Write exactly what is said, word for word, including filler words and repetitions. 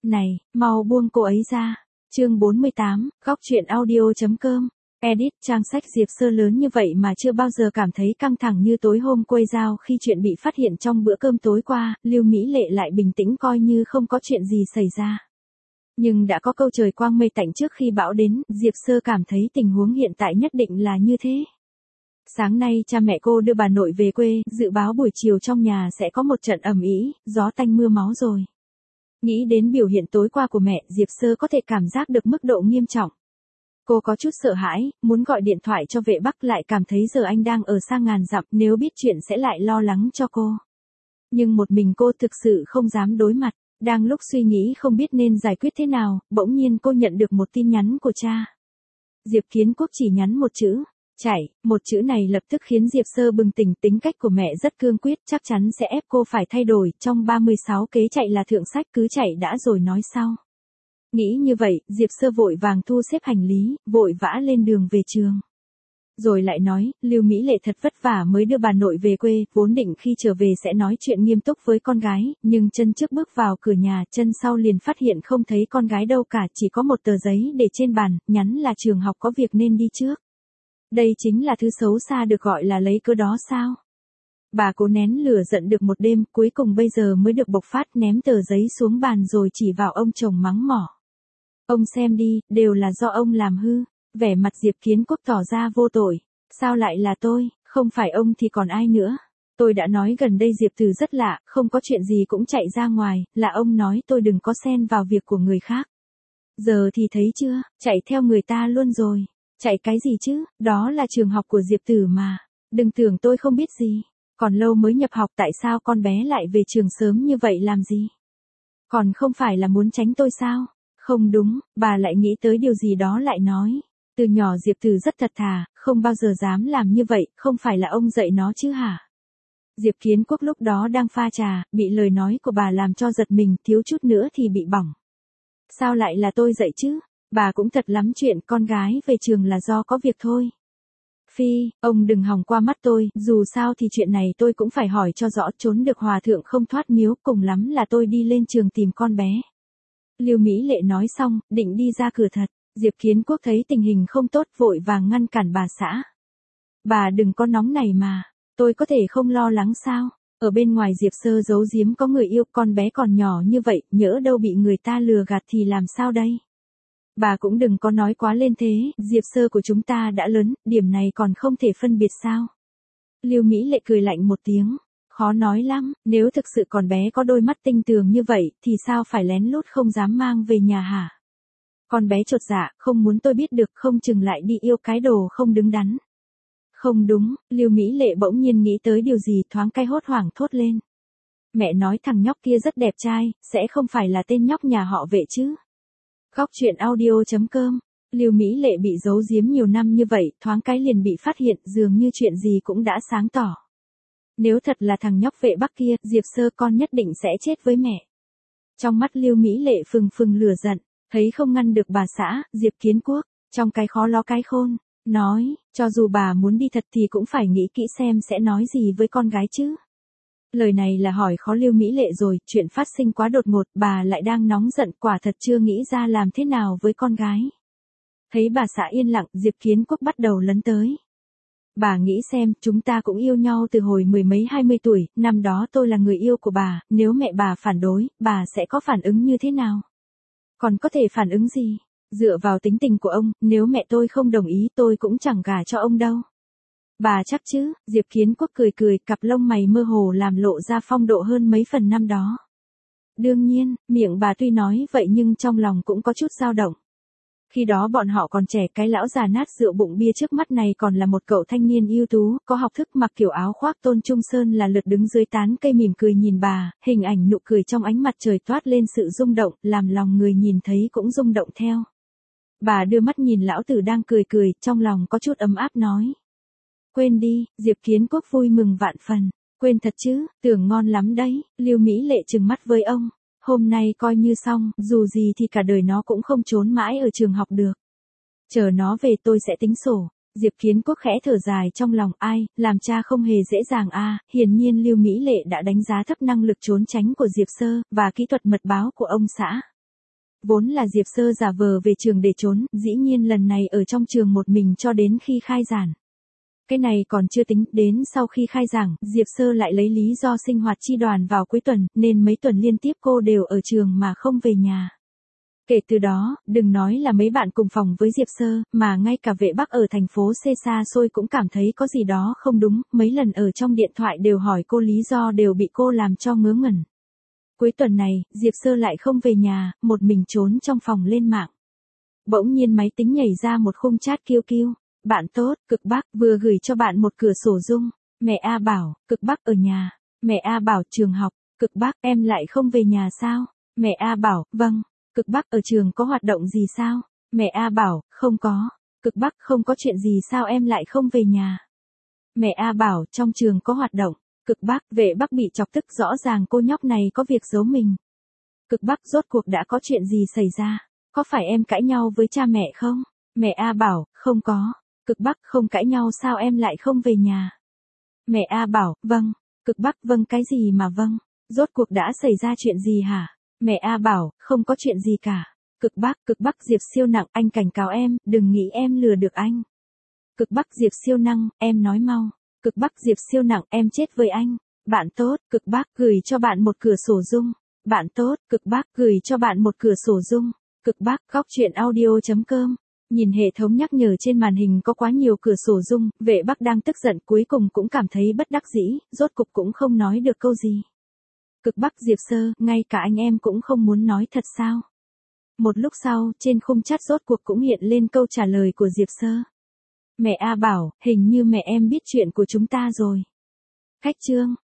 Này, mau buông cô ấy ra. Chương bốn mươi tám, góc truyện audio.com. Edit, trang sách Diệp Sơ lớn như vậy mà chưa bao giờ cảm thấy căng thẳng như tối hôm quây dao khi chuyện bị phát hiện trong bữa cơm tối qua, Lưu Mỹ Lệ lại bình tĩnh coi như không có chuyện gì xảy ra. Nhưng đã có câu trời quang mây tạnh trước khi bão đến, Diệp Sơ cảm thấy tình huống hiện tại nhất định là như thế. Sáng nay cha mẹ cô đưa bà nội về quê, dự báo buổi chiều trong nhà sẽ có một trận ầm ĩ, gió tanh mưa máu rồi. Nghĩ đến biểu hiện tối qua của mẹ, Diệp Sơ có thể cảm giác được mức độ nghiêm trọng. Cô có chút sợ hãi, muốn gọi điện thoại cho vệ Bắc, lại cảm thấy giờ anh đang ở xa ngàn dặm, nếu biết chuyện sẽ lại lo lắng cho cô. Nhưng một mình cô thực sự không dám đối mặt. Đang lúc suy nghĩ không biết nên giải quyết thế nào, bỗng nhiên cô nhận được một tin nhắn của cha. Diệp Kiến Quốc chỉ nhắn một chữ, chạy, một chữ này lập tức khiến Diệp Sơ bừng tỉnh. Tính cách của mẹ rất cương quyết, chắc chắn sẽ ép cô phải thay đổi, trong ba mươi sáu kế chạy là thượng sách, cứ chạy đã rồi nói sau. Nghĩ như vậy, Diệp Sơ vội vàng thu xếp hành lý, vội vã lên đường về trường. Rồi lại nói, Lưu Mỹ Lệ thật vất vả mới đưa bà nội về quê, vốn định khi trở về sẽ nói chuyện nghiêm túc với con gái, nhưng chân trước bước vào cửa nhà, chân sau liền phát hiện không thấy con gái đâu cả, chỉ có một tờ giấy để trên bàn, nhắn là trường học có việc nên đi trước. Đây chính là thứ xấu xa được gọi là lấy cớ đó sao? Bà cố nén lửa giận được một đêm, cuối cùng bây giờ mới được bộc phát, ném tờ giấy xuống bàn rồi chỉ vào ông chồng mắng mỏ. Ông xem đi, đều là do ông làm hư. Vẻ mặt Diệp Kiến Quốc tỏ ra vô tội. Sao lại là tôi, không phải ông thì còn ai nữa? Tôi đã nói gần đây Diệp Từ rất lạ, không có chuyện gì cũng chạy ra ngoài, là ông nói tôi đừng có xen vào việc của người khác. Giờ thì thấy chưa, chạy theo người ta luôn rồi. Chạy cái gì chứ, đó là trường học của Diệp Tử mà. Đừng tưởng tôi không biết gì. Còn lâu mới nhập học, tại sao con bé lại về trường sớm như vậy làm gì? Còn không phải là muốn tránh tôi sao? Không đúng, bà lại nghĩ tới điều gì đó lại nói. Từ nhỏ Diệp Từ rất thật thà, không bao giờ dám làm như vậy, không phải là ông dạy nó chứ hả? Diệp Kiến Quốc lúc đó đang pha trà, bị lời nói của bà làm cho giật mình, thiếu chút nữa thì bị bỏng. Sao lại là tôi dạy chứ? Bà cũng thật lắm chuyện, con gái về trường là do có việc thôi. Phi, ông đừng hòng qua mắt tôi, dù sao thì chuyện này tôi cũng phải hỏi cho rõ, trốn được hòa thượng không thoát miếu, cùng lắm là tôi đi lên trường tìm con bé. Lưu Mỹ Lệ nói xong, định đi ra cửa thật. Diệp Kiến Quốc thấy tình hình không tốt, vội vàng ngăn cản bà xã. Bà đừng có nóng này mà, tôi có thể không lo lắng sao? Ở bên ngoài Diệp Sơ giấu giếm có người yêu, con bé còn nhỏ như vậy, nhỡ đâu bị người ta lừa gạt thì làm sao đây? Bà cũng đừng có nói quá lên thế, Diệp Sơ của chúng ta đã lớn, điểm này còn không thể phân biệt sao? Lưu Mỹ Lệ cười lạnh một tiếng. Khó nói lắm, nếu thực sự con bé có đôi mắt tinh tường như vậy, thì sao phải lén lút không dám mang về nhà hả? Con bé chột dạ, không muốn tôi biết được, không chừng lại đi yêu cái đồ không đứng đắn. Không đúng, Lưu Mỹ Lệ bỗng nhiên nghĩ tới điều gì, thoáng cay hốt hoảng thốt lên. Mẹ nói thằng nhóc kia rất đẹp trai, sẽ không phải là tên nhóc nhà họ Vệ chứ? Góc truyện audio.com. Lưu Mỹ Lệ bị giấu giếm nhiều năm như vậy, thoáng cái liền bị phát hiện, dường như chuyện gì cũng đã sáng tỏ. Nếu thật là thằng nhóc Vệ Bắc kia, Diệp Sơ con nhất định sẽ chết với mẹ. Trong mắt Lưu Mỹ Lệ phừng phừng lửa giận, thấy không ngăn được bà xã, Diệp Kiến Quốc, trong cái khó ló cái khôn, nói, cho dù bà muốn đi thật thì cũng phải nghĩ kỹ xem sẽ nói gì với con gái chứ. Lời này là hỏi khó Lưu Mỹ Lệ rồi, chuyện phát sinh quá đột ngột, bà lại đang nóng giận, quả thật chưa nghĩ ra làm thế nào với con gái. Thấy bà xã yên lặng, Diệp Kiến Quốc bắt đầu lấn tới. Bà nghĩ xem, chúng ta cũng yêu nhau từ hồi mười mấy hai mươi tuổi, năm đó tôi là người yêu của bà, nếu mẹ bà phản đối, bà sẽ có phản ứng như thế nào? Còn có thể phản ứng gì? Dựa vào tính tình của ông, nếu mẹ tôi không đồng ý tôi cũng chẳng gả cho ông đâu. Bà chắc chứ? Diệp Kiến Quốc cười cười, cặp lông mày mơ hồ làm lộ ra phong độ hơn mấy phần năm đó. Đương nhiên, miệng bà tuy nói vậy nhưng trong lòng cũng có chút dao động. Khi đó bọn họ còn trẻ, cái lão già nát rượu bụng bia trước mắt này còn là một cậu thanh niên ưu tú, có học thức, mặc kiểu áo khoác tôn trung sơn là lượt đứng dưới tán cây mỉm cười nhìn bà, hình ảnh nụ cười trong ánh mặt trời toát lên sự rung động, làm lòng người nhìn thấy cũng rung động theo. Bà đưa mắt nhìn lão tử đang cười cười, trong lòng có chút ấm áp nói. Quên đi, Diệp Kiến Quốc vui mừng vạn phần. Quên thật chứ, tưởng ngon lắm đấy, Lưu Mỹ Lệ trừng mắt với ông. Hôm nay coi như xong, dù gì thì cả đời nó cũng không trốn mãi ở trường học được. Chờ nó về tôi sẽ tính sổ. Diệp Kiến Quốc khẽ thở dài trong lòng, ai, làm cha không hề dễ dàng a. À, hiển nhiên Lưu Mỹ Lệ đã đánh giá thấp năng lực trốn tránh của Diệp Sơ, và kỹ thuật mật báo của ông xã. Vốn là Diệp Sơ giả vờ về trường để trốn, dĩ nhiên lần này ở trong trường một mình cho đến khi khai giảng. Cái này còn chưa tính, đến sau khi khai giảng, Diệp Sơ lại lấy lý do sinh hoạt chi đoàn vào cuối tuần, nên mấy tuần liên tiếp cô đều ở trường mà không về nhà. Kể từ đó, đừng nói là mấy bạn cùng phòng với Diệp Sơ, mà ngay cả vệ Bắc ở thành phố C xa xôi cũng cảm thấy có gì đó không đúng, mấy lần ở trong điện thoại đều hỏi cô lý do đều bị cô làm cho ngớ ngẩn. Cuối tuần này, Diệp Sơ lại không về nhà, một mình trốn trong phòng lên mạng. Bỗng nhiên máy tính nhảy ra một khung chat kêu kêu. Bạn tốt, Cực Bắc vừa gửi cho bạn một cửa sổ Dung. Mẹ A bảo, Cực Bắc ở nhà. Mẹ A bảo trường học. Cực Bắc, em lại không về nhà sao? Mẹ A bảo, vâng. Cực Bắc ở trường có hoạt động gì sao? Mẹ A bảo, không có. Cực Bắc không có chuyện gì sao em lại không về nhà? Mẹ A bảo, trong trường có hoạt động. Cực Bắc, vệ Bắc bị chọc tức rõ ràng cô nhóc này có việc giấu mình. Cực Bắc rốt cuộc đã có chuyện gì xảy ra? Có phải em cãi nhau với cha mẹ không? Mẹ A bảo, không có. Cực Bắc không cãi nhau sao em lại không về nhà? Mẹ A bảo, vâng. Cực Bắc vâng cái gì mà vâng? Rốt cuộc đã xảy ra chuyện gì hả? Mẹ A bảo, không có chuyện gì cả. Cực Bắc, Cực Bắc Diệp siêu nặng, anh cảnh cáo em, đừng nghĩ em lừa được anh. Cực Bắc Diệp siêu năng, em nói mau. Cực Bắc Diệp siêu nặng, em chết với anh. Bạn tốt, Cực Bắc gửi cho bạn một cửa sổ Dung. Bạn tốt, Cực Bắc gửi cho bạn một cửa sổ Dung. Cực Bắc, góc truyện audio.com. Nhìn hệ thống nhắc nhở trên màn hình có quá nhiều cửa sổ Dung, vệ Bắc đang tức giận cuối cùng cũng cảm thấy bất đắc dĩ, rốt cục cũng không nói được câu gì. Cực Bắc Diệp Sơ, ngay cả anh em cũng không muốn nói thật sao? Một lúc sau, trên khung chat rốt cuộc cũng hiện lên câu trả lời của Diệp Sơ. Mẹ A bảo, hình như mẹ em biết chuyện của chúng ta rồi. Khách chương.